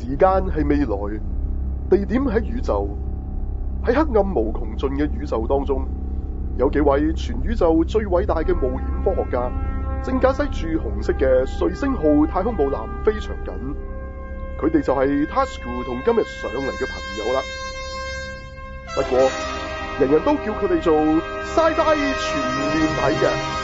時間係未來，地點喺宇宙，喺黑暗無窮盡嘅宇宙當中，有幾位全宇宙最偉大嘅冒險科學家，正駕駛住紅色嘅瑞星號太空母艦飛翔緊。佢哋就係 Tasuku 同今日上嚟嘅朋友啦。不過，人人都叫佢哋做 Sci-Fi 全面睇嘅。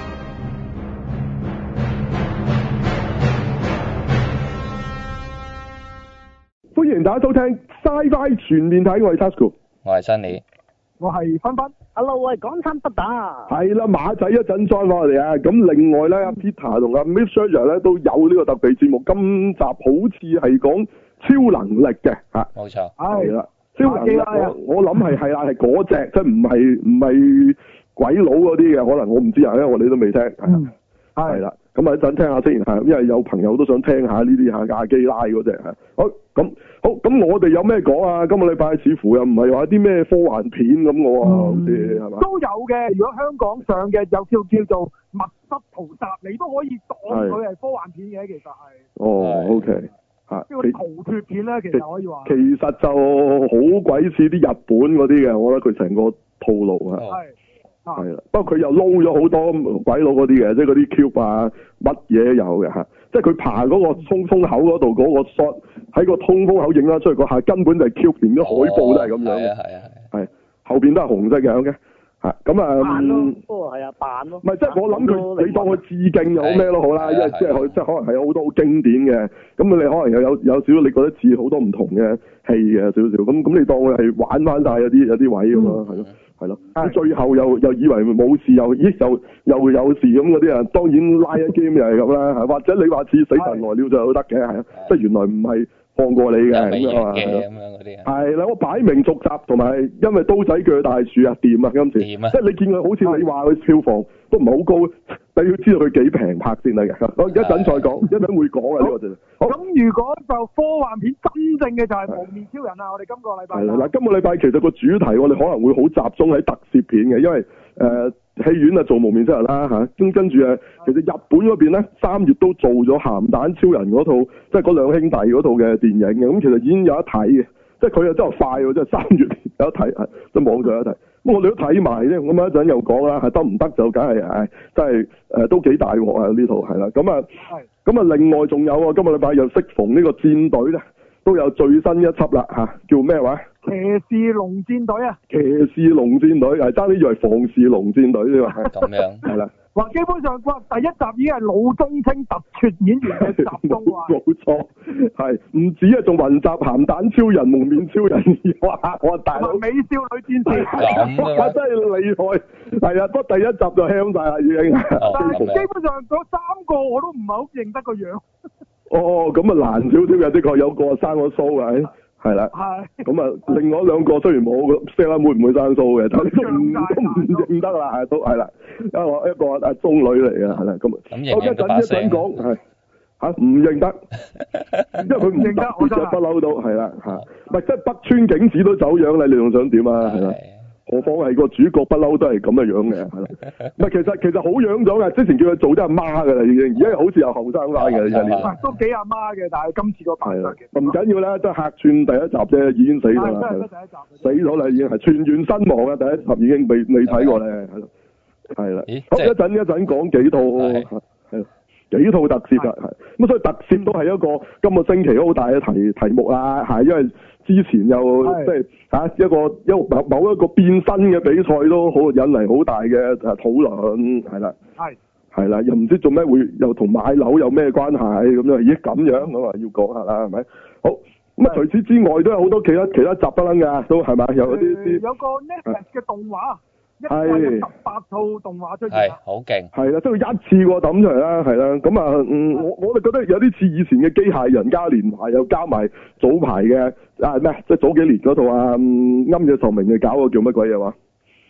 歡迎大家收聽 Sci-Fi 全面睇，我係 Tasuku， 我係 Sunny， 我係芬芬。Hello， 我係港產不打。 係啦，馬仔一陣 join 翻我哋啊！咁另外咧，阿 Peter 同阿 Mr. 咧都有呢個特別節目。今集好似係講超能力嘅嚇， 冇錯。 係啦，超能力我諗係啦，係嗰隻，即係唔係鬼佬嗰啲嘅，可能我唔知啊，因為我哋都未聽。係啦，咁啊一陣聽下先嚇，因為有朋友都想聽下呢啲嚇亞基拉嗰隻嚇。咁我哋有咩講啊？今個禮拜似乎又唔係話啲咩科幻片咁我好似係嘛？ 都有嘅，如果香港上嘅有叫做《密室逃殺》，你都可以當佢係科幻片嘅，其實係。哦 ，OK， 嚇。 呢個逃脫片咧，其實可以話。 其實就好鬼似啲日本嗰啲嘅，我覺得佢成個套路啊。係啦，不過佢又撈咗好多鬼佬嗰啲嘅，即係嗰啲 cube 啊，乜嘢都有嘅嚇。即係佢爬嗰個通風口嗰度嗰個 shot 喺個通風口影啦出嚟嗰下，根本就係 cube，連啲海報都係咁樣嘅。係後邊都係紅色嘅，OK。係咁啊。扮咯，係啊，扮咯。唔係即係我諗佢，你當佢致敬又好咩都好啦，因為即係佢即係可能係有好多好經典嘅，咁你可能又有少少你覺得似好多唔同嘅戲嘅少少，咁你當佢係玩翻晒有啲位咁咯，係咯。係咯，最後又以為冇事，又有事咁嗰啲啊，當然拉一 game 又係咁啦，或者你話似死神來了就得嘅，係啊，即係原來唔係放過你嘅咁樣啊，係啦，我擺明續集同埋因為刀仔鋸大樹啊，掂啊今次，即係你見佢好似你話佢票房都唔係好高，但要知道佢幾平拍先得嘅。我一陣再講，一陣會講啊呢個就。 咁如果就科幻片真正嘅就係幪面超人啊！我哋今個禮拜係啦，嗱，今個禮拜其實個主題我哋可能會好集中喺特攝片嘅，因為戲院啊做幪面超人啦嚇，跟住其實日本嗰邊咧3月都做咗鹹蛋超人嗰套，即係嗰兩兄弟嗰套嘅電影嘅，咁其實已經有得睇嘅，即係佢又真係快喎，即係3月有得睇，係即係網上有得睇。咁我哋都睇埋啫，咁一陣又講啦，係得唔得就梗係真係都幾大鑊啊呢套係啦，咁啊另外仲有啊，今個禮拜又適逢呢個戰隊咧，都有最新一輯啦嚇，叫咩話？ 騎士龍戰隊啊！ 騎士龍戰隊係爭啲以為防士龍戰隊啫嘛， 咁樣係啦。 哇！基本上第一集已經係老中青突出演員嘅集中啊！ 冇錯，係唔止啊，仲雲集鹹蛋超人、幪面超人，哇！我大佬美少女戰士， 哇！真係厲害，係啊！不過第一集就輕晒啦已經。 但係基本上嗰3個我都唔係好認得個樣。 哦，咁啊難少少嘅，的確有個生咗鬚嘅，係啦。係。咁啊，另外2個雖然冇，Sailor Moon唔會生鬚嘅，但係都唔認得啦，都係啦。一個中女嚟嘅，係啦。咁我一陣講係唔認得，因為佢唔特別嘅，不嬲都係啦嚇。唔係即係北川景子都走樣啦，你仲想點啊？係啦。何況係個主角不嬲都係咁嘅樣嘅，係啦。唔係其實好樣咗嘅，之前叫佢做啲阿媽嘅啦已經，而家好似又後生翻嘅呢。 都幾阿媽嘅，但係今次個扮得嘅。 唔緊要啦，即係客串第一集啫，已經死咗啦。 第一集。死咗啦，已經係全員身亡啊！第一集已經未睇過咧，係啦。好，一陣講幾套幾套特攝㗎，係咁所以特攝都係一個今個星期好大嘅題目啦，係因為之前又即係一個某一個變身嘅比賽都好引嚟好大嘅討論，係啦，係啦，又唔知做咩會又同買樓有咩關係咁樣，咦咁樣咁啊要講下啦，係咪？好咁啊，除此之外都有好多其他集不撚㗎，都係咪？有啲有個 Netflix 嘅動畫。係18套動畫出現， 好勁，係啦，即係一次過抌出嚟啦，係啦，咁啊，我哋覺得有啲似以前嘅機械人嘉年華，又加埋早排嘅咩，即係早幾年嗰套庵野秀明嘅搞個叫乜鬼嘢話？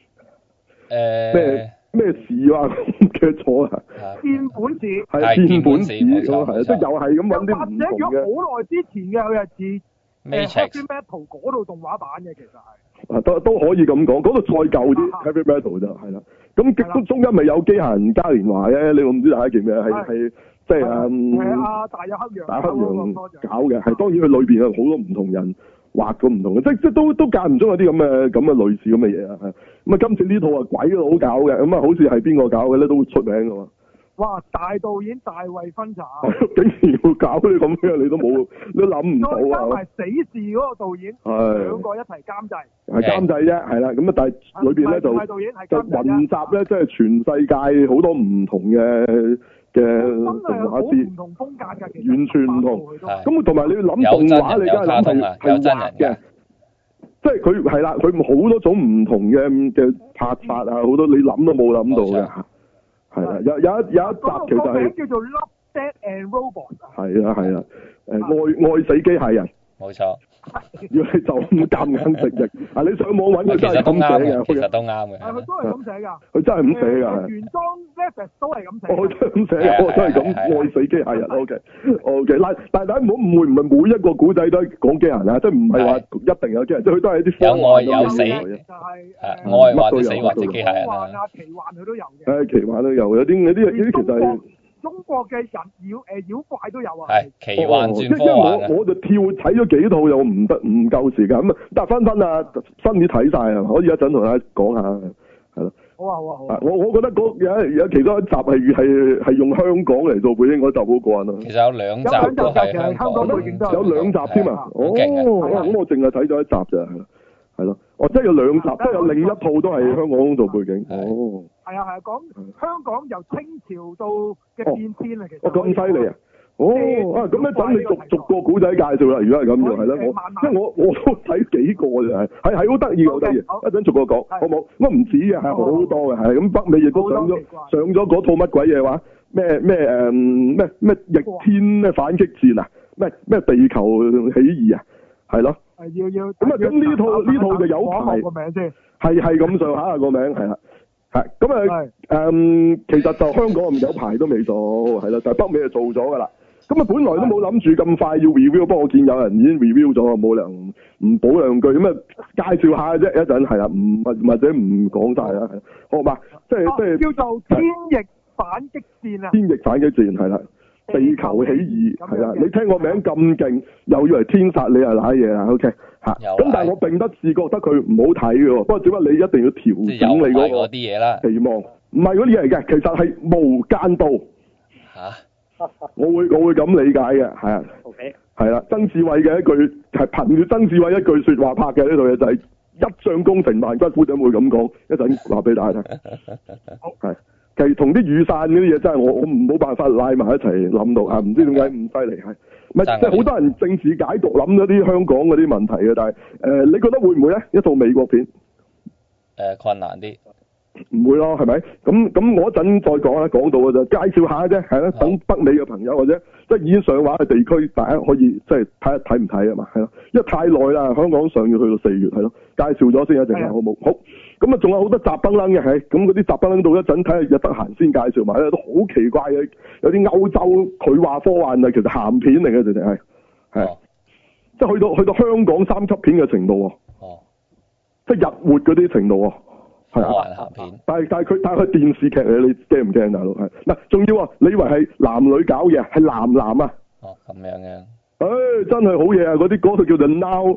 咩事啊？唔記得咗啊！ 變本事係變本事咁係，即係又係咁揾啲唔同嘅。 或者如果好耐之前嘅，佢係似Heavy Metal嗰度動畫版嘅，其實係。 都可以咁講，嗰度再舊啲 Heavy Metal 就係啦。咁中間咪有機械人嘉年華嘅，你我唔知大家記唔記得係即係大有克洋搞嘅，係當然佢裏邊有好多唔同人畫咗唔同嘅，即都間唔中有啲咁嘅類似咁嘅嘢啊。咁啊，今次呢套啊鬼佬搞嘅，咁啊好似係邊個搞嘅咧，都出名㗎嘛。 哇！大導演大衛芬查， 竟然要搞啲咁嘅，你都諗唔到啊！ 再加埋死侍嗰個導演，兩個一齊監製， 係監製啫，係啦。咁啊，但係裏邊咧就雲集咧，即係全世界好多唔同嘅動畫師， 唔同風格㗎，其實完全唔同。咁同埋你要諗動畫，你梗係諗係畫嘅，即係佢係啦，佢好多種唔同嘅拍法啊，好多你諗都冇諗到嘅。係啦，有一集其實係叫做 Love, Death and Robots。 係啦，愛死機械人。 冇錯。 要你就咁夾硬直譯，你上網揾佢真係咁寫嘅， 其實都啱嘅。 佢都係咁寫㗎。 佢真係咁寫㗎。 原裝 Netflix 都係咁寫。 我真係咁寫，我真係咁愛死機械人。OK。嗱，但係大家唔好誤會，唔係每一個古仔都係講機械人啊，即係唔係話一定有機械人，即係佢都係一啲有愛有死，愛或者死或者機械人啊。奇幻佢都有嘅。 奇幻都有，有啲其實係。 中國嘅人妖怪都有啊， 係奇幻轉科幻嘅。我就跳睇咗幾套又唔夠時間咁啊，但係芬啊，新啲睇晒啊，可以一陣同大家講下，係咯。好啊。我覺得有其中一集係用香港嚟做背景嗰集好過癮啊。 其實有兩集都係香港背景， 有兩集添啊。咁我淨係睇咗一集咋，係咯。即係有兩集，即係有另一套都係香港做背景。 係啊，講香港由清朝到嘅變遷啊，其實。 咁犀利啊！咁一陣你逐個古仔介紹啦。如果係咁就係啦，即係我都睇幾個啫，係好得意，好得意。一陣逐個講，好冇？咁唔止嘅，係好多嘅，係咁北美亦都上咗嗰套乜鬼嘢話？咩逆天咩反擊戰啊？咩地球起義啊？係咯。 要咁啊！咁呢套就有排個名先， 係咁上下個名係啦，咁啊其實就香港有排都未做，係啦，但係北美就做咗噶啦。咁啊，本來都冇諗住咁快要 review，不過我見有人已經 review 咗，冇理由唔補兩句咁啊，介紹下啫，一陣係啦，或者唔講晒啦，好嘛？即係叫做天翼反擊戰啊！ 天翼反擊戰係啦。地球起義係啦，你聽個名咁勁，又以為天殺你啊瀨嘢啊 ，OK 嚇。咁但係我並不是覺得佢唔好睇嘅喎，不過只不過你一定要調整你嗰個啲嘢啦。 期望唔係嗰啲嘢嚟嘅，其實係無間道嚇。我會咁理解嘅，係啊。OK。係啦，曾志偉嘅一句係憑住曾志偉一句説話拍嘅呢套嘢就係一將功成萬骨枯，點會咁講？一陣話俾大家聽。好係。其實同啲雨傘嗰啲嘢真係我冇辦法拉埋一齊諗到啊！唔知點解咁犀利係，咪即係好多人政治解讀諗咗啲香港嗰啲問題嘅，但係你覺得會唔會咧？一套美國片困難啲， 唔會咯，係咪？咁我一陣再講啦，講到嘅就介紹下啫，係啦，等北美嘅朋友或者即係已經上畫嘅地區，大家可以即係睇唔睇啊嘛，係咯，因為太耐啦，香港上要去到4月係咯，介紹咗先一陣好冇？好。咁啊，仲有好多雜崩楞嘅，係咁嗰啲雜崩楞到一陣睇下，日得閒先介紹埋咧，都好奇怪嘅，有啲歐洲佢話科幻啊，其實鹹片嚟嘅，直情係，即係去到香港3級片嘅程度喎，即係日活嗰啲程度喎，係啊，鹹片，但係佢電視劇嚟，你驚唔驚大佬？係嗱，仲要啊，你以為係男女搞嘢，係男啊？ 咁樣嘅。 真係好嘢啊！嗰套叫做 Now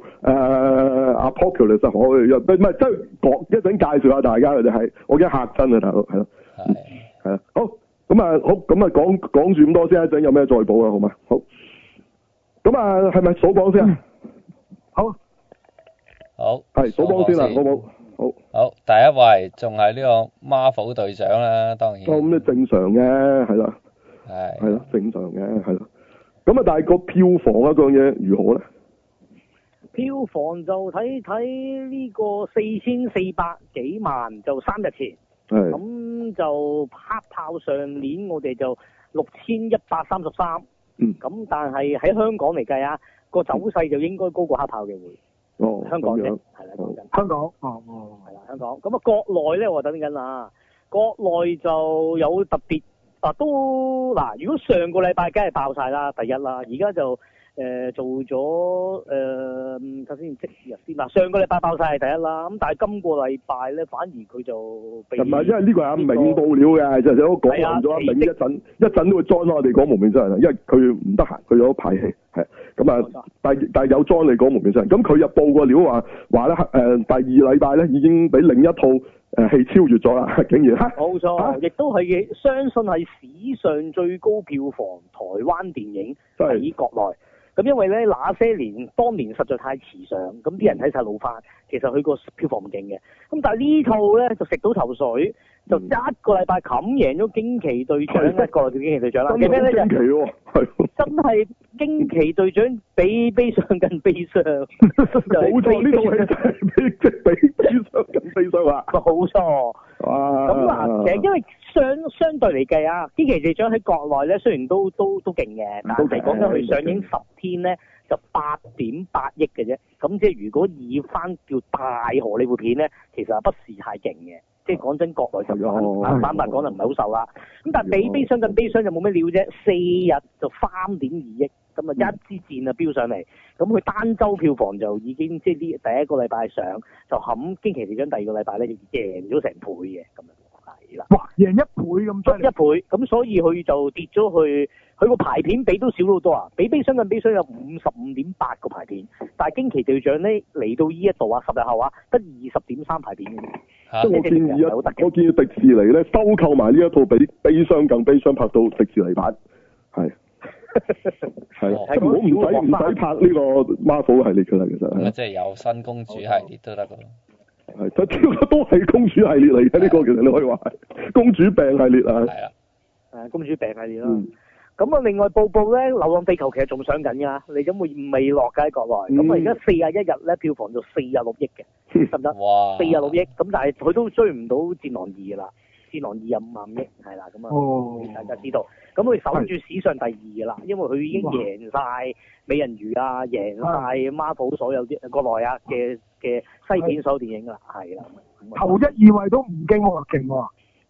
Apocalypse 唔係，即係講一陣介紹下大家嘅就係，我驚嚇親啊，大佬係咯，係啊，好咁啊，講住咁多先，一陣有咩再補啊，好嘛？好，咁啊，係咪數榜先啊？好，係數榜先啦，好冇？ 好，第一位仲係呢個 Marvel 隊長啦，當然。 咁你正常嘅，係啦，係咯，正常嘅，係咯。咁啊，但係個票房啊，嗰樣嘢如何咧？ 票房就睇呢個4400幾萬，就3日前。係。咁就黑豹上年我哋就6133。咁但係喺香港嚟計啊，個走勢就應該高過黑豹嘅會。香港啫，係啦，講緊。香港。係啦，香港。咁啊，國內咧我等緊啦，國內就有特別。如果上個禮拜梗係爆晒啦，第一啦，而家就做咗頭先即日先嗱，上個禮拜爆晒係第一啦，咁但係今個禮拜咧反而佢就被唔係， 因為呢個係阿銘報料嘅，就有講完咗阿銘一陣都會 join 我哋講無面超人，因為佢唔得閒，佢有排戲係咁啊，但係有 join 你講無面超人，咁佢又報個料話咧第二禮拜咧已經俾另一套戲超越咗啦，竟然冇錯，亦都係相信係史上最高票房台灣電影喺國內。咁因為咧那些年當年實在太遲上，咁啲人睇晒老翻，其實佢個票房唔勁嘅。咁但係呢套咧就食到頭水，就一個禮拜冚贏咗驚奇隊長一個驚奇隊長啦。 真係驚奇喎， 真係驚奇隊長比悲傷更悲傷。 冇錯，呢套戲真係比悲傷更悲傷啊！ 冇錯。哇！咁嗱，其實因為相對嚟計啊，驚奇隊長喺國內咧雖然都勁嘅，但係講緊佢上映10天咧就8.8億嘅啫。咁即係如果以翻叫大荷里活片咧，其實不是太勁嘅。即係講真，國內就坦白講就唔係好受啦。咁但係比悲傷更悲傷就冇咩料啫，4日就3.2億，咁啊一支箭啊飆上嚟。咁佢單週票房就已經即係呢第一個禮拜上就冚驚奇隊長，第二個禮拜咧就贏咗成倍嘅咁樣。係啦， 哇！贏1倍咁犀利， 1倍，咁所以佢就跌咗去，佢個排片比都少好多啊！比悲傷更悲傷有55.8個排片，但係驚奇隊長咧嚟到呢一度啊，10日後啊，得20.3排片嘅。 即係我建議迪士尼咧收購埋呢一套比悲傷更悲傷拍到迪士尼版，係即係唔使拍呢個 Marvel 系列㗎啦，其實即係有新公主系列都得㗎。 係，都係公主系列嚟嘅呢個，其實你可以話係公主病系列啊。 係啊， 公主病系列啦。咁啊，另外報咧，《流浪地球》其實仲上緊㗎，你咁未落㗎喺國內。咁啊，而家41日咧，票房就46億嘅，得唔得？ 哇 ！46億，咁但係佢都追唔到《戰狼2》㗎啦，《戰狼2》有5萬億，係啦，咁啊，大家知道。咁佢守住史上第2㗎啦，因為佢已經贏晒美人魚啊，贏晒 Marvel 所有啲國內啊嘅西片所有電影㗎啦，係啦。 頭1、2位都唔驚喎，勁喎。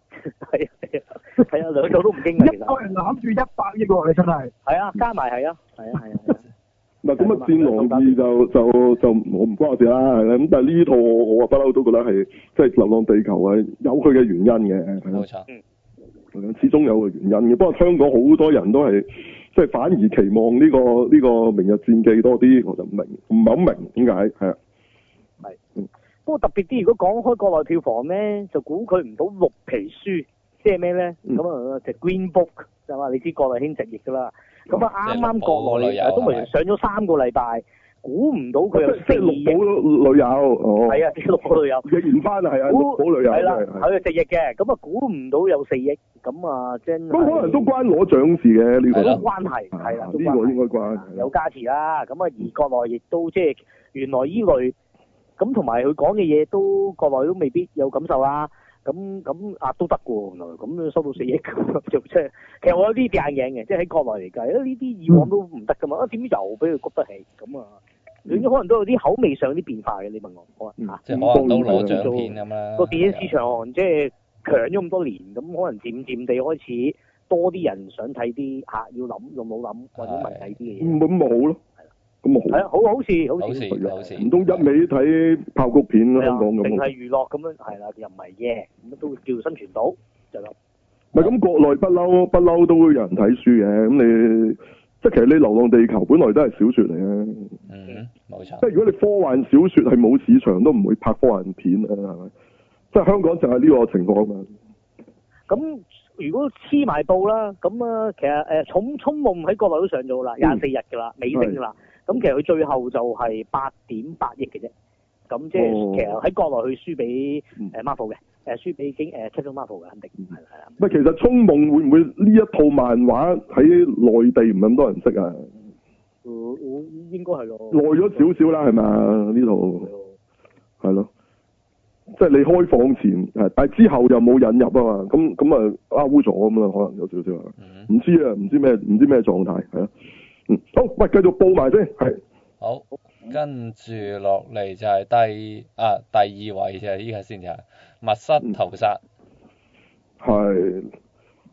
係啊，兩套都唔驚嘅，其實。 一個人攬住100億喎，你真係。 係啊，加埋係啊。 嗱咁啊，《戰狼2》就我唔關我事啦，係啦。咁但係呢套我不嬲都覺得係即係《流浪地球》係有佢嘅原因嘅，係冇錯。 始終有個原因嘅。不過香港好多人都係即係反而期望呢個明日戰記多啲，我就唔係好明點解係啊。 係。不過特別啲，如果講開國內票房咧，就估佢唔到綠皮書，即係咩咧？咁啊，就 Green Book 就話你知國內興直譯㗎啦。咁啊，啱啱國內都未上咗3個禮拜，估唔到佢有4億。綠寶旅遊， 係啊，綠寶旅遊。 譯唔翻啊，係啊，綠寶旅遊。 係啦，佢係直譯嘅，咁啊估唔到有4億，咁啊真。 咁可能都關攞獎事嘅呢個。 都關係，係啦， 呢個應該關。 有加持啦，咁啊而國內亦都即係原來依類。咁同埋佢講嘅嘢都國內都未必有感受啦，咁都得嘅喎，原來咁收到4億咁就即係，其實我有啲眼鏡嘅，即係喺國內嚟計，呢啲以往都唔得㗎嘛，點知又俾佢谷得起，咁啊，可能都有啲口味上有啲變化嘅，你問我，好啊， 即係可能都攞獎片咁啦。 個電影市場即係強咗咁多年，咁可能漸漸地開始多啲人想睇啲要諗用腦諗或者文藝啲嘅嘢。 咁咪好咯。咁啊好， 好事， 唔通一味睇爆谷片香港咁？ 定係娛樂咁樣，係啦，又唔係嘅，咁都叫生存到就咁。 唔係咁，國內不嬲都會有人睇書嘅，咁你即係其實你《流浪地球》本來都係小說嚟嘅。 冇錯。 即係如果你科幻小說係冇市場，都唔會拍科幻片啊，係咪？即係香港就係呢個情況嘛。 咁如果黐埋布啦，咁啊，其實《銃夢》喺國內都上咗啦，24日㗎啦，尾聲㗎啦。咁其實佢最後就係8.8億嘅啫，咁即係其實喺國內佢輸俾Marvel 嘅，輸俾Captain Marvel 嘅肯定係啦。 唔係其實《銃夢》會唔會呢一套漫畫喺內地唔係咁多人識啊？ 應該係咯。 耐咗少少啦，係咪？呢套係咯，即係你開放前但係之後又冇引入啊嘛，咁啊out咗咁啦，可能有少少啊，唔知啊，唔知咩狀態係啊。好，喂，繼續報埋先，係。 好，跟住落嚟就係第二位就係呢個先就係密室逃殺。 係，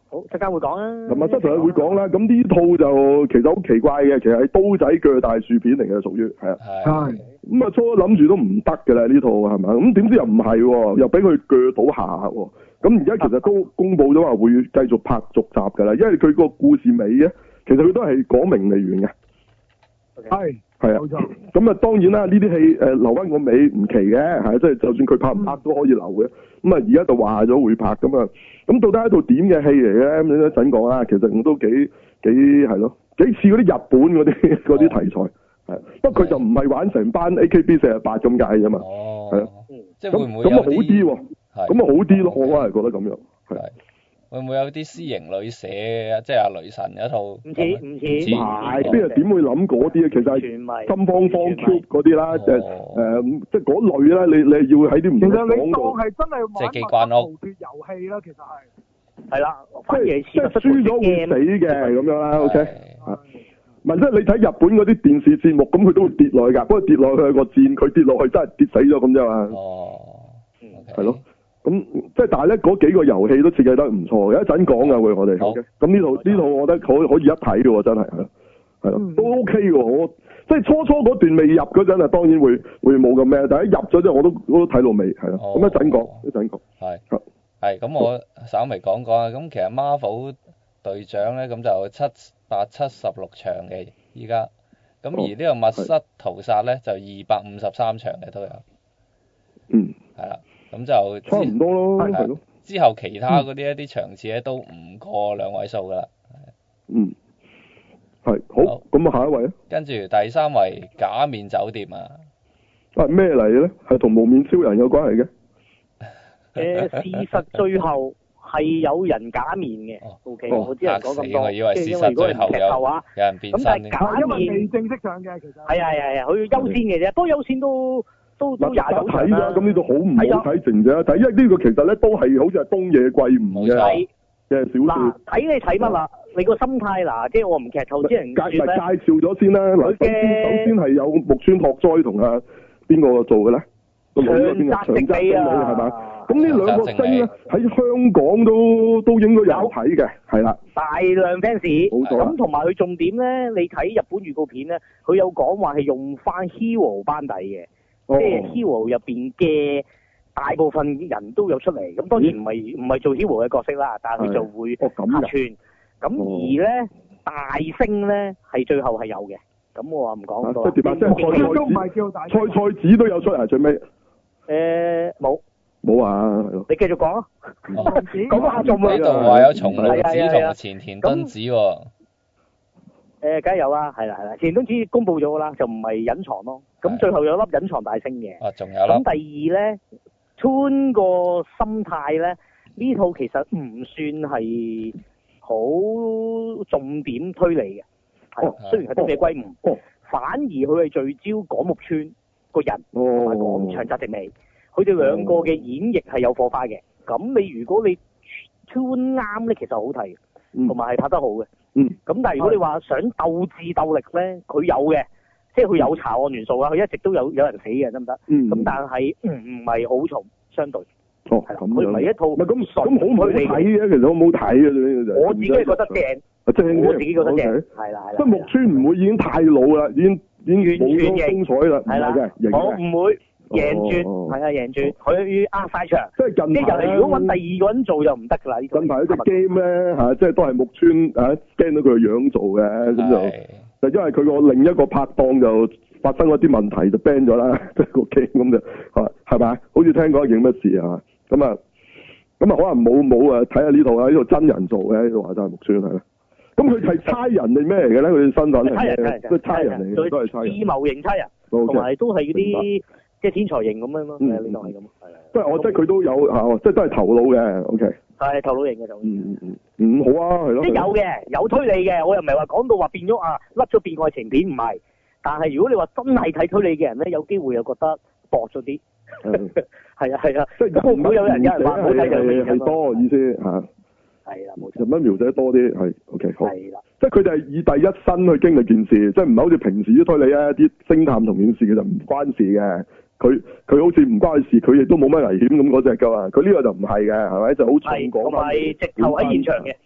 好，陣間會講啦。 咁啊，即係會講啦。咁呢套就其實好奇怪嘅，其實係刀仔鋸大樹片嚟嘅，屬於係啊。 係。 咁啊，初諗住都唔得嘅啦，呢套係咪？咁點知又唔係喎，又俾佢鋸到下喎。咁而家其實都公佈咗話會繼續拍續集㗎啦，因為佢個故事尾咧，其實佢都係講明未完嘅。 係。 係啊， 冇錯。 咁啊，當然啦，呢啲戲留翻個尾唔奇嘅，係即係就算佢拍唔拍都可以留嘅。咁啊，而家就話咗會拍咁啊，咁到底係一套點嘅戲嚟嘅？咁你一陣講啦。其實我都幾係咯，幾似嗰啲日本嗰啲題材係。不過佢就唔係玩成班 AKB48咁解啫嘛。 哦。 係啊。 即係會唔會咁啊好啲喎？咁啊好啲咯，我係覺得咁樣。 係。會唔會有啲私營女社即係阿雷神嗰套？唔似。 唔係，邊人點會諗嗰啲啊？其實係心慌慌 Q 嗰啲啦，即係嗰類啦。你要喺啲唔同嘅廣告。 其實你當係真係玩機關屋逃脫遊戲啦，其實係。 係啦， 即係輸咗會死嘅咁樣啦。OK。唔係即係你睇日本嗰啲電視節目，咁佢都會跌落去㗎。不過跌落去個箭，佢跌落去真係跌死咗咁啫嘛。 哦。 係咯。咁即係但係咧嗰幾個遊戲都設計得唔錯，有一陣講㗎會我哋。咁呢套我覺得可以一睇嘅喎，真係係咯，都 OK 嘅。我即係初嗰段未入嗰陣啊，當然會冇咁咩，但係一入咗之後我都睇到尾係咯。咁一陣講。 係咁我稍微講講啊。咁其實 Marvel 隊長咧咁就776場嘅依家，咁而呢個密室屠殺咧就253場嘅都有。嗯。係啦。咁就差唔多咯，係咯。 之後其他嗰啲一啲場次咧都唔過2位數㗎啦。 嗯。係好，咁啊下一位啊。 跟住第三位假面酒店啊。 咩嚟嘅咧？係同無面超人有關係嘅。 事實最後係有人假面嘅。OK，我知人講咁多。 我以為事實最後有人變身。 咁但係假面未正式上嘅其實。 係，佢優先嘅啫，不過優先都廿九睇啦。咁呢度好唔好睇成啫？睇，因為呢個其實咧都係好似係東野圭吾嘅小說。嗱， 睇你睇乜啦？你個心態嗱，即係我唔劇透啲人說咧。 介紹咗先啦。嗱，首先係有木村拓哉同阿邊個做嘅咧？長澤直美係嘛？咁呢兩個星咧喺香港都應該有睇嘅，係啦。 大量 fans。 冇錯。 咁同埋佢重點咧，你睇日本預告片咧，佢有講話係用翻 Hero 班底嘅。即係 Hero 入邊嘅大部分人都有出嚟，咁當然唔係做 Hero 嘅角色啦，但係佢就會客串。咁而咧大星咧係最後係有嘅，咁我話唔講咁多。 即係菜子都有出嚟最尾。冇啊，係咯。 你繼續講啊。講下做咩？呢度話有松隆子同前田敦子喎。 梗係有啦，係啦，前段時公佈咗啦，就唔係隱藏咯。咁最後有粒隱藏大星嘅。 仲有粒。 咁第二咧 ，Tune 個心態咧，呢套其實唔算係好重點推理嘅。雖然係東野圭吾，反而佢係聚焦廣木村個人同埋講長澤直美，佢哋兩個嘅演繹係有火花嘅。咁如果你 Tune 啱咧，其實好睇，同埋係拍得好嘅。咁但係如果你話想鬥智鬥力咧，佢有嘅，即係佢有查案元素啊，佢一直都有人死嘅，得唔得？咁但係唔係好重，相對。係啦，佢唔係一套。 咁好唔好睇嘅？其實好唔好睇嘅？ 我自己覺得正。我自己覺得正。係啦。 即係木村唔會已經太老啦，已經冇咗風采啦。 係啦。我唔會贏轉，係啊贏轉，佢壓晒場。即係近排。 如果揾第二個人做就唔得㗎啦。 近排一隻 game 咧嚇，即係都係木村驚到佢個樣做嘅，咁就因為佢個另一個拍檔就發生咗啲問題就 ban 咗啦，即係個 game 咁就係咪？好似聽講影乜事啊？咁啊可能冇啊睇下呢套啊，呢套真人做嘅，呢套話真係木村係啦。咁佢係差人定咩嚟嘅咧？佢身份係都差人嚟嘅，都係差人。 智謀型差人，同埋都係嗰啲即係天才型咁樣咯。呢度係咁。 即係即係佢都有即係都係頭腦嘅。OK。係頭腦型嘅就。 好啊，係咯。 即係有嘅，有推理嘅，我又唔係話講到話變咗甩咗變愛情片唔係。但係如果你話真係睇推理嘅人咧，有機會又覺得薄咗啲。係啊，即係唔會有人話冇睇就係多意思嚇。 係啦，冇錯。 人物描寫多啲係 OK 好。 係啦。 即係佢哋係以第一身去經歷件事，即係唔係好似平時啲推理啊啲偵探同件事其實唔關事嘅。佢好似唔關事，佢亦都冇乜危險咁嗰隻㗎嘛。佢呢個就唔係嘅，係咪？就好重講。 係同埋直頭喺現場嘅。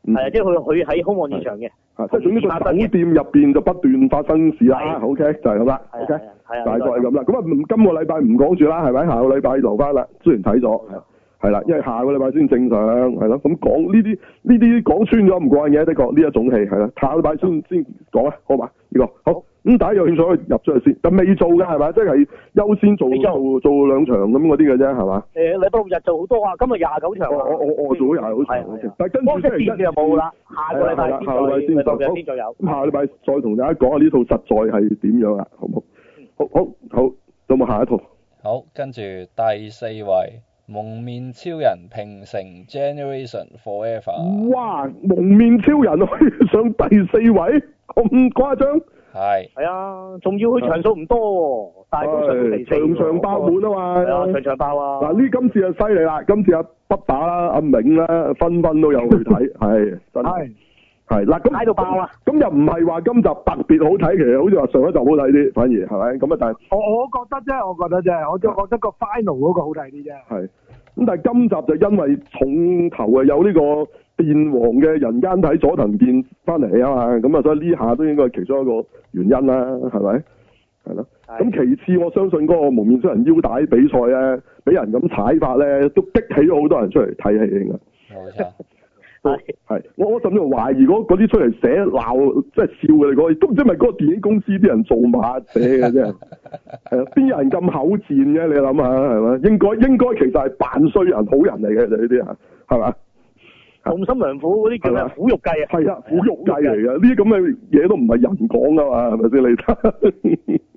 係啊，即係佢喺空案現場嘅。 即係總之個酒店入邊就不斷發生事啦。OK，就係咁啦。OK，大概係咁啦。咁啊，今個禮拜唔講住啦，係咪？下個禮拜留翻啦。雖然睇咗，係啦，因為下個禮拜先正常，係咯。咁講呢啲講穿咗唔過癮嘅，的確呢一種戲係啦。下個禮拜先講啊，好嘛？呢個好。咁大家有興趣可以入咗去先，但未做嘅係咪？即係優先做2場咁嗰啲嘅啫，係嘛？禮拜6日做好多啊，今日29場。 我做咗29場，但係跟住星期一就冇啦，下個禮拜先再有。 咁下個禮拜再同大家講下呢套實在係點樣啊？好唔好？好，有冇下一套？ 好，跟住第4位，蒙面超人平成 Generation Forever。 哇！蒙面超人可以上第4位，咁誇張？ 係啊，仲要佢場數唔多喎，但係都上第4。 場爆滿啊嘛！ 係啊，場爆啊！ 嗱，今次就犀利啦，今次阿北打啦、阿銘啦，紛紛都有去睇，係真係。係嗱，咁喺度爆啊！ 咁又唔係話今集特別好睇，其實好似話上一集好睇啲，反而係咪？咁啊，但係我覺得啫，我就覺得個 final 嗰個好睇啲啫。係。 咁但係今集就因為重頭有呢個電王嘅人間體佐藤健翻嚟啊嘛，咁啊所以呢下都應該係其中一個原因啦，係咪？係咯。咁其次，我相信嗰個蒙面超人腰帶比賽咧，俾人咁踩法咧，都激起咗好多人出嚟睇戲應該。 冇錯。 係，我甚至乎懷疑嗰啲出嚟寫鬧，即係笑嘅嗰都唔知係咪嗰個電影公司啲人做馬寫嘅啫。係啊，邊有人咁口賤嘅？你諗下係咪？應該其實係扮衰人、好人嚟嘅，就呢啲啊，係嘛？ 用心良苦嗰啲叫咩？苦肉計啊！ 係啊，苦肉計嚟嘅，呢啲咁嘅嘢都唔係人講噶嘛，係咪先？你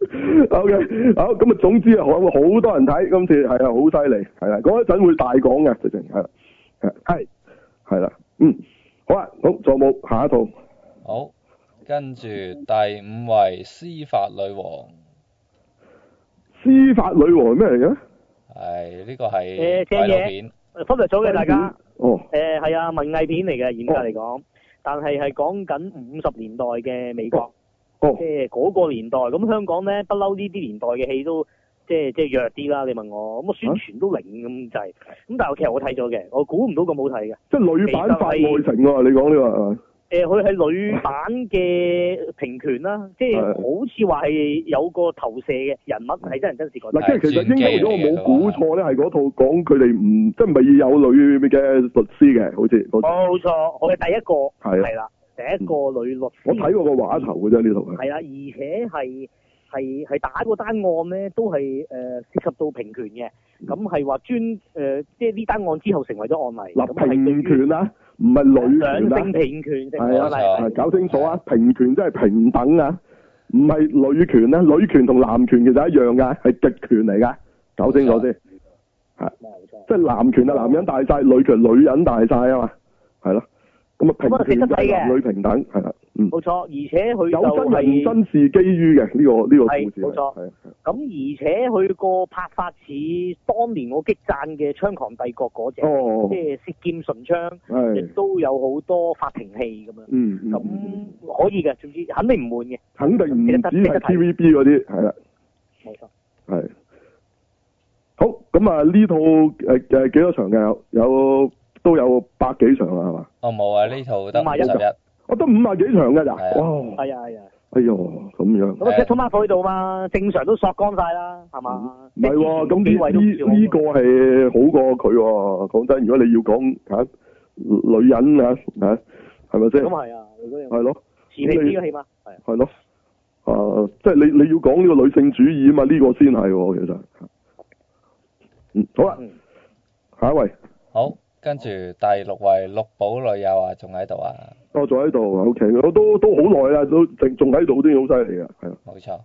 OK， 好咁啊，總之啊，好多人睇，今次係啊，好犀利，係啦，嗰一陣會大講嘅，直情係啦，好啊，好，仲有冇下一套？ 好，跟住第5位司法女王。 司法女王係咩嚟嘅？ 係呢個係鬼佬片。 忽略咗嘅大家。 哦。 係啊，文藝片嚟嘅，嚴格嚟講，但係講緊50年代嘅美國。即係嗰個年代，咁香港咧不嬲呢啲年代嘅戲都即係弱啲啦。你問我，咁我宣傳都零咁滯。咁但係其實我睇咗嘅，我估唔到咁好睇嘅。即係女版法愛情喎，你講呢個係嘛？ 佢係女版嘅平權啦，即係好似話係有個投射嘅人物係真人真事講。 嗱，即係其實應該如果我冇估錯咧，係嗰套講佢哋唔即係未有女嘅律師嘅，好似。 冇錯，我係第一個。係啦。第一個女律師， 我睇過個畫頭嘅啫，呢套係啦，而且係打個單案咧，都係涉及到平權嘅。咁係話即係呢單案之後成為咗案例。 嗱，平權啊，唔係女權啊。 兩性平權成為案例。 係搞清楚啊！平權即係平等啊，唔係女權啊。女權同男權其實一樣㗎，係極權嚟㗎。搞清楚先。係。冇錯。即係男權啊，男人大晒；女權女人大晒啊嘛，係咯。咁啊，平權就係男女平等，係啦， 冇錯，而且佢就有真人真事基於嘅呢個故事， 冇錯，咁而且佢個拍法似當年我激讚嘅《槍狂帝國》嗰隻，即係舌劍唇槍，亦都有好多法庭戲咁樣，咁可以嘅，總之肯定唔悶嘅， 肯定唔止係 TVB 嗰啲，係啦， 冇錯， 係，好，咁啊呢套幾多場嘅有？都有100幾場啦，係嘛？ 哦，冇啊，呢套得51。 我得50幾場㗎咋？哇！ 係啊。 哎呦，咁樣。 咁啊 set top mark 喺度嘛，正常都索乾晒啦，係嘛？ 唔係喎，咁呢個係好過佢喎。講真，如果你要講女人啊，係咪先？ 咁係啊， 係咯。 慈禧嘅戲嘛， 係咯。即係你要講呢個女性主義啊嘛，呢個先係喎，其實。好啦，下一位。 好。跟住第6位綠寶女友啊，仲喺度啊？ 仲喺度 ，OK， 我都好耐啦，都仲喺度，都好犀利噶，係啊。 冇錯。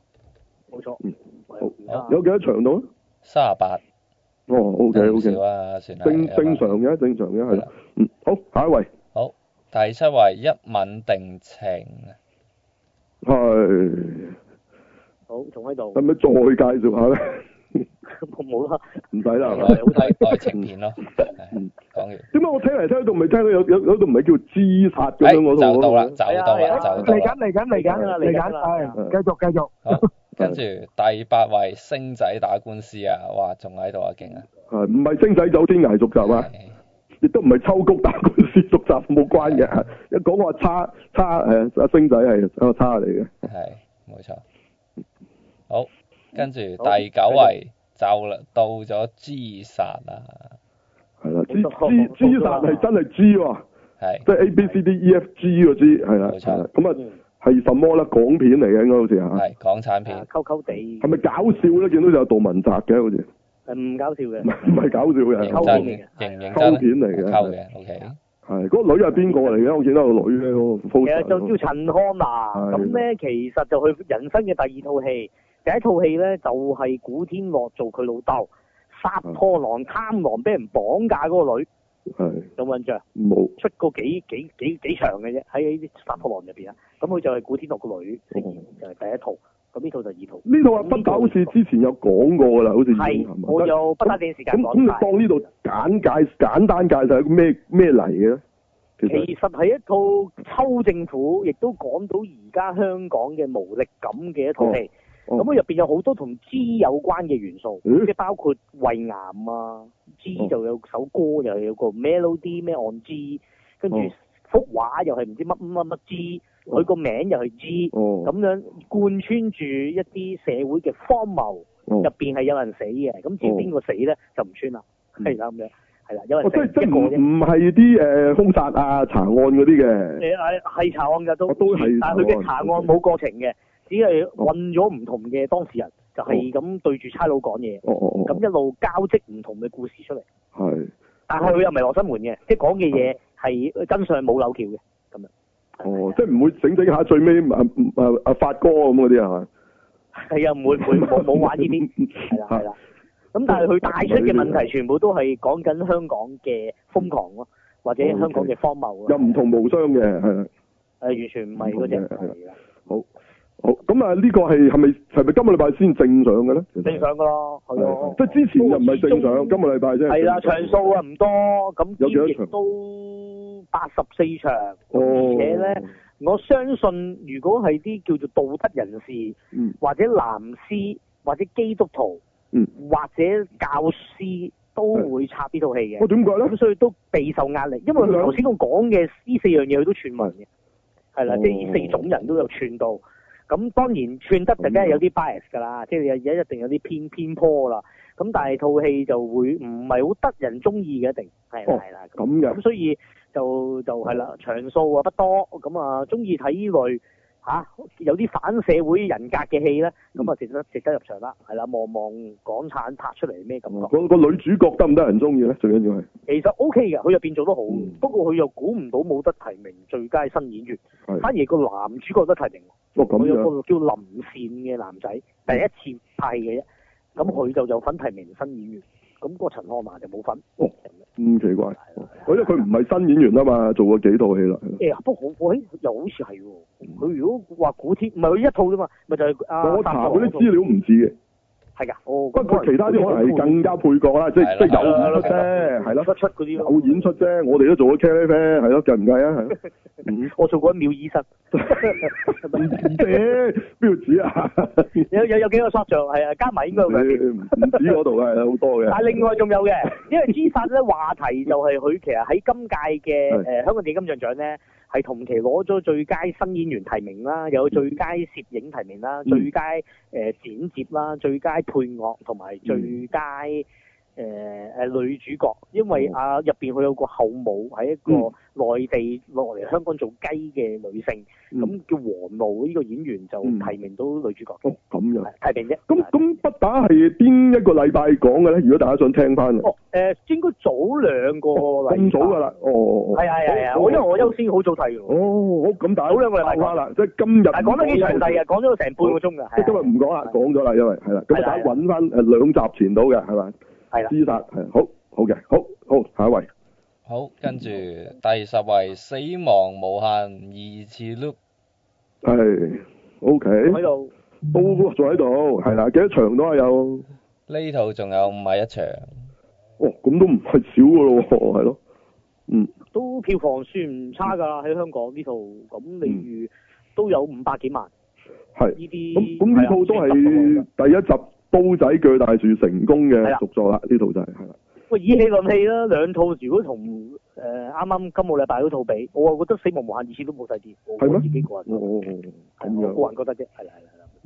好。有幾多場到啊 ？38。 哦 ，OK。 少啊，算係。 正常嘅，係啦。好，下一位。 好，第7位一吻定情。 係。 好，仲喺度。 係咪再介紹下咧？ 冇啦， 唔使啦，係咪？ 好睇愛情片咯。講完。點解我聽嚟聽去都未聽到有度唔係叫自殺咁樣嗰套？ 就到啦， 嚟緊，係繼續。 好，跟住第8位星仔打官司啊，哇，仲喺度啊，勁啊！ 唔係星仔走天涯續集啊？ 亦都唔係秋菊打官司續集冇關嘅。一講話叉阿星仔係一個叉嚟嘅。 係冇錯。好，跟住第9位就到咗 G 殺啊。係啦，G 殺係真係 G 喎。係。即係 A B C D E F G 個 G 係啦。冇錯。咁啊係什麼咧？港片嚟嘅應該好似嚇。係港產片。溝溝地。係咪搞笑咧？見到就有杜汶澤嘅好似。唔搞笑嘅。唔係搞笑嘅。溝片嚟嘅。溝片嚟嘅。溝嘅 OK。係嗰個女係邊個嚟嘅？我見到個女咧，其實就叫陳漢娜。咁咧，其實就佢人生嘅第2套戲，第一套戲咧就係古天樂做佢老豆，殺破狼貪狼俾人綁架嗰個女。係。有冇印象？冇。出過幾場嘅啫，喺殺破狼入邊啊。咁佢就係古天樂個女，就係第一套。咁呢套就2套。呢套啊，不打好似之前有講過㗎啦，好似係。我有不打電視間講。咁你當呢度簡單介紹咩嚟嘅咧？其實係一套秋政府，亦都講到而家香港嘅無力感嘅一套戲。咁佢入邊有好多同 G 有關嘅元素，即係包括胃癌啊，G 就有首歌又有個 melody 咩 on G， 跟住幅畫又係唔知乜 G。佢個名又係 G，咁樣貫穿住一啲社會嘅荒謬，入邊係有人死嘅，咁至於邊個死咧就唔穿啦，係啦咁樣，係啦，有人死一個啫，唔係啲兇殺啊查案嗰啲嘅，係查案㗎都係，但係佢嘅查案冇過程嘅，只係混咗唔同嘅當事人，就係咁對住差佬講嘢，咁一路交織唔同嘅故事出嚟，係，但係佢又唔係羅生門嘅，即係講嘅嘢係真相冇扭橋嘅，咁樣。即係唔會整下最尾發哥咁嗰啲係嘛？係啊，唔會冇玩呢啲，係啦。咁但係佢帶出嘅問題全部都係講緊香港嘅瘋狂咯，或者香港嘅荒謬咯。又唔同無雙嘅，係啦。完全唔係嗰隻。係啦。好，咁啊呢個係咪今個禮拜先正上嘅咧？正上噶咯，係咯。即係之前又唔係正上，今個禮拜啫。係啦，場數啊唔多，咁有幾多場？都84場，而且咧，我相信如果係啲叫做道德人士，或者藍絲，或者基督徒，或者教師，都會插呢套戲嘅。點解咧？咁所以都備受壓力，因為佢頭先我講嘅呢4樣嘢，佢都串勻嘅，係啦，即係呢4種人都有串到。咁當然串得就梗係有啲 bias 㗎啦，即係有一定有啲偏頗啦。咁但係套戲就會唔係好得人中意嘅，一定係啦。咁嘅。咁所以就係啦，場數啊不多，咁啊中意睇呢類有啲反社會人格嘅戲咧，咁啊值得入場啦。係啦，望港產拍出嚟咩感覺？個女主角得唔得人中意咧？最緊要係。其實 OK 嘅，佢入邊做得好，不過佢又估唔到冇得提名最佳新演員，反而個男主角得提名。佢有個叫林善嘅男仔，第一次拍嘅啫，咁佢就有份提名新演員，咁個陳漢娜就冇份。咁奇怪，因為佢唔係新演員啊嘛，做過幾套戲啦。不過我又好似係喎，佢如果話古天，唔係佢一套啫嘛，咪就係我查嗰啲資料唔似嘅。係㗎，不過佢其他啲可能係更加配角啦，即係有演出啫，係咯，出嗰啲有演出啫，我哋都做咗茄喱啡，係咯，計唔計啊？我做過1秒醫生，唔止邊度止啊？有幾個 shot 像係啊，加埋應該唔止嗰度係好多嘅。但係另外仲有嘅，因為 G 殺咧話題就係佢其實喺今屆嘅香港電影金像獎咧。係同期攞咗最佳新演員提名啦，有最佳攝影提名啦，最佳剪接啦，最佳配樂同埋最佳女主角，因為入邊佢有個後母係一個內地落嚟香港做雞嘅女性，咁叫黃露呢個演員就提名到女主角。咁樣提名啫。咁不打係邊一個禮拜講嘅咧？如果大家想聽翻應該早2個禮拜。咁早㗎啦。係啊，因為我優先好早睇㗎。好咁，但係早2個禮拜翻啦，即係今日。但係講得幾詳細嘅，講咗成半個鐘㗎。即係今日唔講啦，講咗啦，因為係啦，咁大家揾翻2集前到嘅係咪？係啦。G 殺係好嘅，好下一位。好，跟住第10位《死亡無限2次 loop》。係 ，OK。喺度。都仲喺度，係啦，幾多場都係有。呢套仲有51場。咁都唔係少㗎咯喎，係咯。都票房算唔差㗎啦，喺香港呢套，咁例如都有500幾萬。係。呢啲。咁呢套都係第一集刀仔鋸大樹成功嘅續作啦，呢套就係啦。 喂，以戲論戲啦，兩套如果同啱啱今個禮拜嗰套比，我覺得《死亡無限》2次都冇睇啲，我自己個人。咁樣。個人覺得啫，係啦。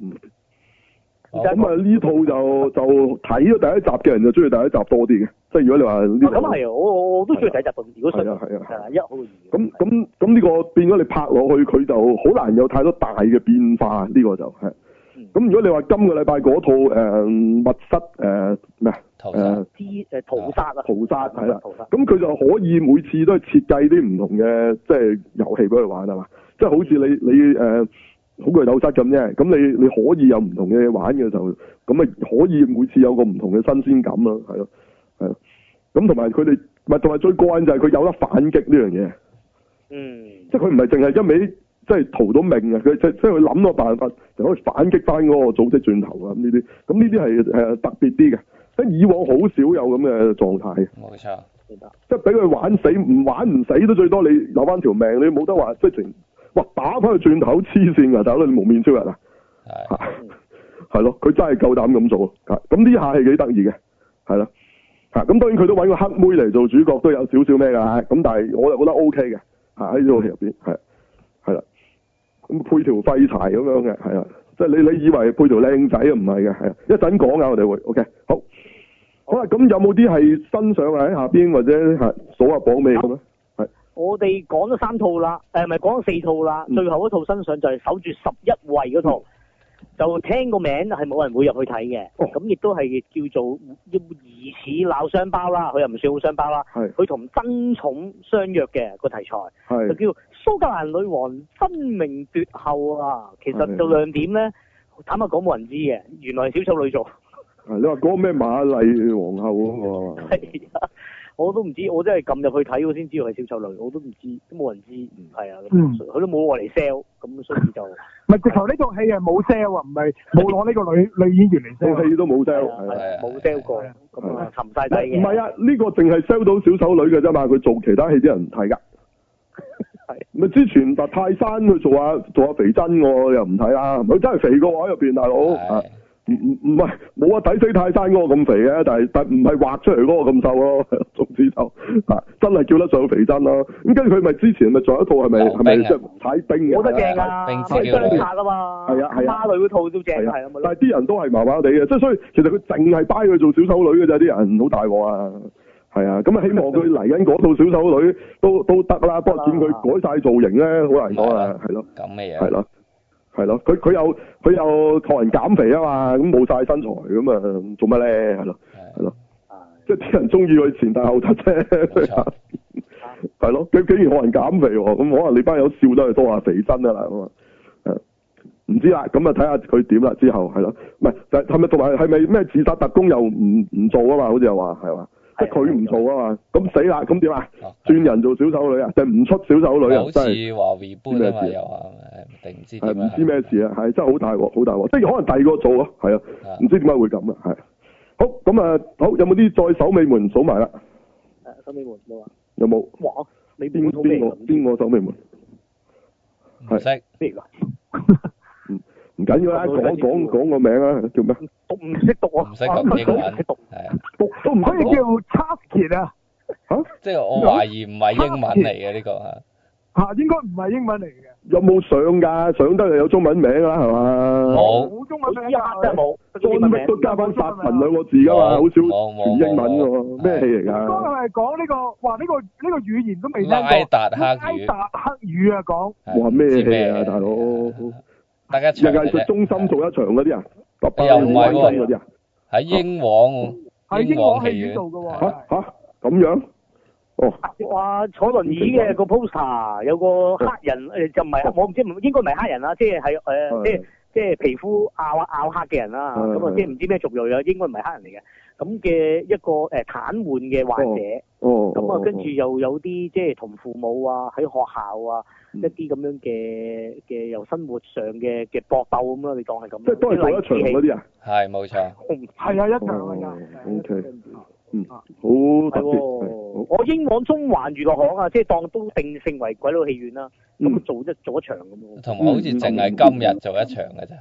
咁啊呢套就睇咗第一集嘅人就中意第一集多啲嘅，即係如果你話呢。咁係我都中意第一集如果係啊。 一好過二。 咁呢個變咗你拍落去，佢就好難有太多大嘅變化，呢個就係。咁如果你話今個禮拜嗰套密室咩啊？ 屠殺啊！ 屠殺係啦。咁佢就可以每次都係設計啲唔同嘅即係遊戲俾佢玩係嘛？即係好似你好具鬥室咁啫，咁你可以有唔同嘅嘢玩嘅時候，咁咪可以每次有個唔同嘅新鮮感咯，係咯。咁同埋佢哋，同埋最過癮就係佢有得反擊呢樣嘢。即係佢唔係淨係一味即係逃到命啊！佢即係佢諗個辦法就可以反擊翻嗰個組織轉頭啊！咁呢啲係特別啲嘅，即係以往好少有咁嘅狀態。 冇錯， 即係俾佢玩死，唔玩唔死都最多你留翻條命，你冇得話即係哇！打翻去轉頭黐線㗎，大佬你無面超人啊！係咯，佢真係夠膽咁做啊！咁呢下係幾得意嘅，係咯。咁當然佢都揾個黑妹嚟做主角，都有少少咩㗎。咁但係我就覺得 O K 嘅，喺呢套戲入邊係啦。咁配條廢柴咁樣嘅，係啊，即係你以為配條靚仔啊，唔係嘅，係啊。一陣講啊，我哋會 O K 好啦。咁有冇啲係新上喺下邊或者係數下榜尾咁咧？ 我哋講咗3套啦，咪講咗4套啦，最後一套新上就係守住11位嗰套，就聽個名係冇人會入去睇嘅，咁亦都係叫做疑似鬧雙包啦，佢又唔算好雙包啦，佢同爭寵相約嘅個題材，就叫蘇格蘭女王真名奪後啊，其實就亮點咧，坦白講冇人知嘅，原來係小丑女做。 你話嗰個咩瑪麗皇后嗰個？係啊。我都唔知，我真係撳入去睇，我先知道係小丑女，我都唔知，都冇人知，係啊，佢都冇攞嚟 sell，咁所以就唔係直頭呢套戲係冇 sell 啊，唔係冇攞呢個女演員嚟 sell， 套戲都冇 sell， 冇 sell 過，咁啊沉晒底嘅。 唔係啊，呢個淨係 sell 到小丑女嘅啫嘛，佢做其他戲啲人唔睇㗎。係咪之前白泰山去做下肥真我又唔睇啦，佢真係肥個喎喺入邊大佬。唔係冇啊，抵死泰山嗰個咁肥嘅，但唔係畫出嚟嗰個咁瘦咯，總之就真係叫得上肥真咯。咁跟住佢咪之前咪仲有一套係咪即係踩冰嘅？ 好得正啊，係雙拍啊嘛， 係啊， 孖女嗰套都正係啊， 但係啲人都係麻麻地嘅，即係所以其實佢淨係掰佢做小丑女嘅啫，啲人好大鑊啊，係啊，咁啊希望佢嚟緊嗰套小丑女都得啦，不過見佢改晒造型咧，好難講啊，係咯， 咁嘅嘢， 係咯。係咯，佢又學人減肥啊嘛，咁冇晒身材咁啊，做乜咧？係咯，即係啲人中意佢前大後凸啫，係咯，佢竟然學人減肥喎，咁可能你班友笑得係多下肥身啊啦，咁啊，唔知啦，咁啊睇下佢點啦，之後係咯，唔係係咪同埋係咪咩自殺特工又唔做啊嘛？好似又話係嘛？即係佢唔做啊嘛，咁死啦，咁點啊？轉人做小丑女啊？定唔出小丑女啊？ 好似話 reboot 啊嘛，又話定唔知點唔知咩事啊？係真係好大鑊，好大鑊！即係可能第二個做咯，係啊，唔知點解會咁啊？係好咁啊，好有冇啲再守尾門數埋啦？ 守尾門冇啊？ 有冇？ 哇！你邊個守尾門？ 唔識咩㗎？ 唔緊要啦，講個名啊，叫咩？ 唔識讀啊！ 唔識讀英文，係啊， 讀都唔可以叫 Chaskin 啊！ 即係我懷疑唔係英文嚟嘅呢個嚇，應該唔係英文嚟嘅。 有冇上㗎？上得係有中文名啦，係嘛？ 冇中文名㗎，真係冇。 中文都加翻殺神兩個字㗎嘛，好少全英文喎，咩戲嚟㗎？ 剛係講呢個，哇！呢個語言都未聽過。 拉達克語啊，講。 哇！咩戲啊，大佬？ 大家場藝術中心做一場嗰啲啊？ 又唔係喎， 嗰啲啊？ 喺英皇戲院做㗎喎。 嚇咁樣？哦， 話坐輪椅嘅個 poster 有個黑人就唔係，我唔知應該唔係黑人啦，即係即係皮膚拗黑嘅人啦，咁啊即係唔知咩族裔啊，應該唔係黑人嚟嘅，咁嘅一個癱瘓嘅患者，咁啊跟住又有啲即係同父母啊喺學校啊一啲咁樣嘅由生活上嘅搏鬥咁咯，你當係咁。即係都係做一場嗰啲啊？ 係冇錯。 係啊，一場㗎。 OK。好特別。 我英皇中環娛樂行啊，即係當都定性為鬼佬戲院啦，咁做一場咁咯。 同埋好似淨係今日做一場嘅咋。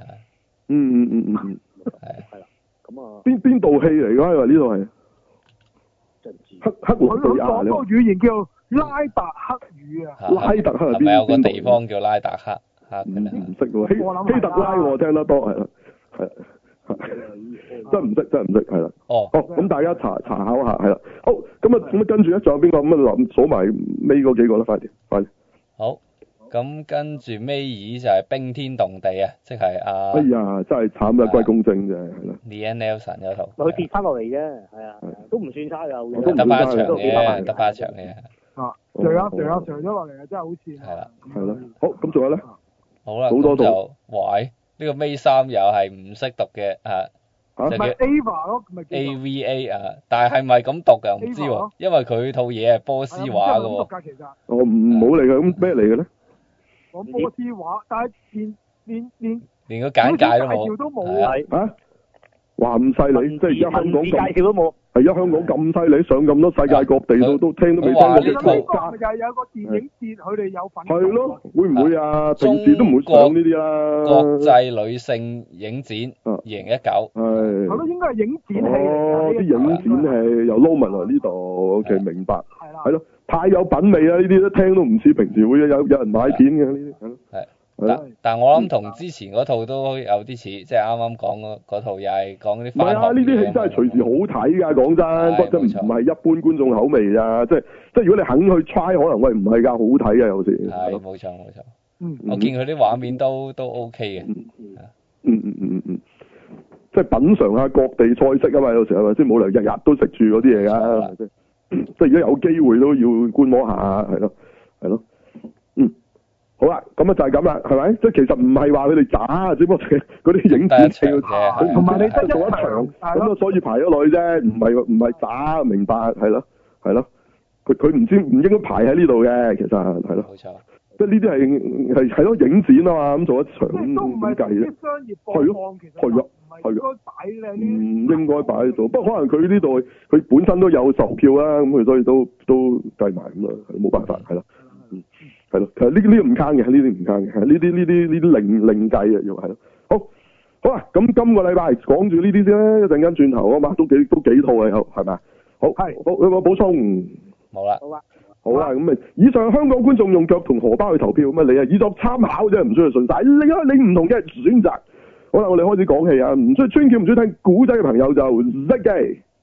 係啦，咁啊。 邊部戲嚟㗎？因為呢度係。 克羅地亞講嗰個語言叫拉達克語啊。 拉特克係咪有個地方叫拉達克？ 唔識喎，希特拉我聽得多係啦，係。真唔識係啦。咁大家查考下係啦。好，咁跟住咧，仲有邊個咁啊？數埋尾嗰幾個啦，快啲。好。 咁跟住尾二就係冰天動地啊，即係哎呀，真係慘啦，龜公正啫，係啦。 Liam Neeson 嗰套。 佢跌翻落嚟啫，係啊，都唔算差㗎。 得翻一場嘅，得翻一場嘅。 上咗落嚟啊，真係好賤。 係啦。 係啦。好，咁仲有咧？ 好啦，咁就喂，呢個尾三又係唔識讀嘅就叫 Ava 咯，咪 AVA 啊，但係咪咁讀㗎？唔知喎，因為佢套嘢係波斯話㗎喎。 我唔好理佢，咁咩嚟嘅咧？ 講波斯話，但係連個簡介都冇。 嚇？話唔犀利，即係而家香港咁。 介紹都冇。 係而家香港咁犀利，上咁多世界各地都聽都未聽過嘅國家。 咪就係有個電影節，佢哋有份。 係咯，會唔會啊？平時都唔會上呢啲啦。 國際女性影展2019。 係。 係咯，應該係影展戲。 啲影展戲又撈埋嚟呢度，OK，明白。係啦。係咯，太有品味啦！呢啲都聽都唔似平時會有人買片嘅呢啲。 係。但我諗同之前嗰套都有啲似，即係啱啱講嗰套又係講啲翻學。唔係啊， 呢啲戲真係隨時好睇㗎，講真，不過真唔係一般觀眾口味㗎。即係如果你肯去 try，可能喂唔係㗎，好睇㗎有時。係冇錯。我見佢啲畫面都 OK 嘅。 即係品嚐下各地菜式啊嘛，有時係咪先？冇理由日日都食住嗰啲嘢㗎，即係如果有機會都要觀摩下，係咯。好啦，咁啊就係咁啦，係咪？即係其實唔係話佢哋渣，只不過嗰啲影展戲同埋你得做一場，咁啊所以排咗落去啫，唔係渣，明白係咯。佢唔應該排喺呢度嘅，其實係咯。冇錯。即係呢啲係咯影展啊嘛，咁做一場咁計咧。商業播放其實唔應該擺咧。唔應該擺喺度，不過可能佢呢度佢本身都有售票啦，咁佢所以都計埋咁啊，冇辦法係咯。係咯，其實呢啲唔慳嘅，呢啲唔慳嘅，呢啲另計嘅要係咯。好啊，咁今個禮拜講住呢啲先啦，一陣間轉頭啊嘛，都幾套啊，係咪？好，有冇補充？ 冇啦。 好啦，咁啊，以上香港觀眾用腳同荷包去投票，咁啊，你啊以作參考啫，唔需要信晒。你唔同嘅選擇。好啦，我哋開始講戲啊，唔中意穿橋唔中意聽古仔嘅朋友就熄機。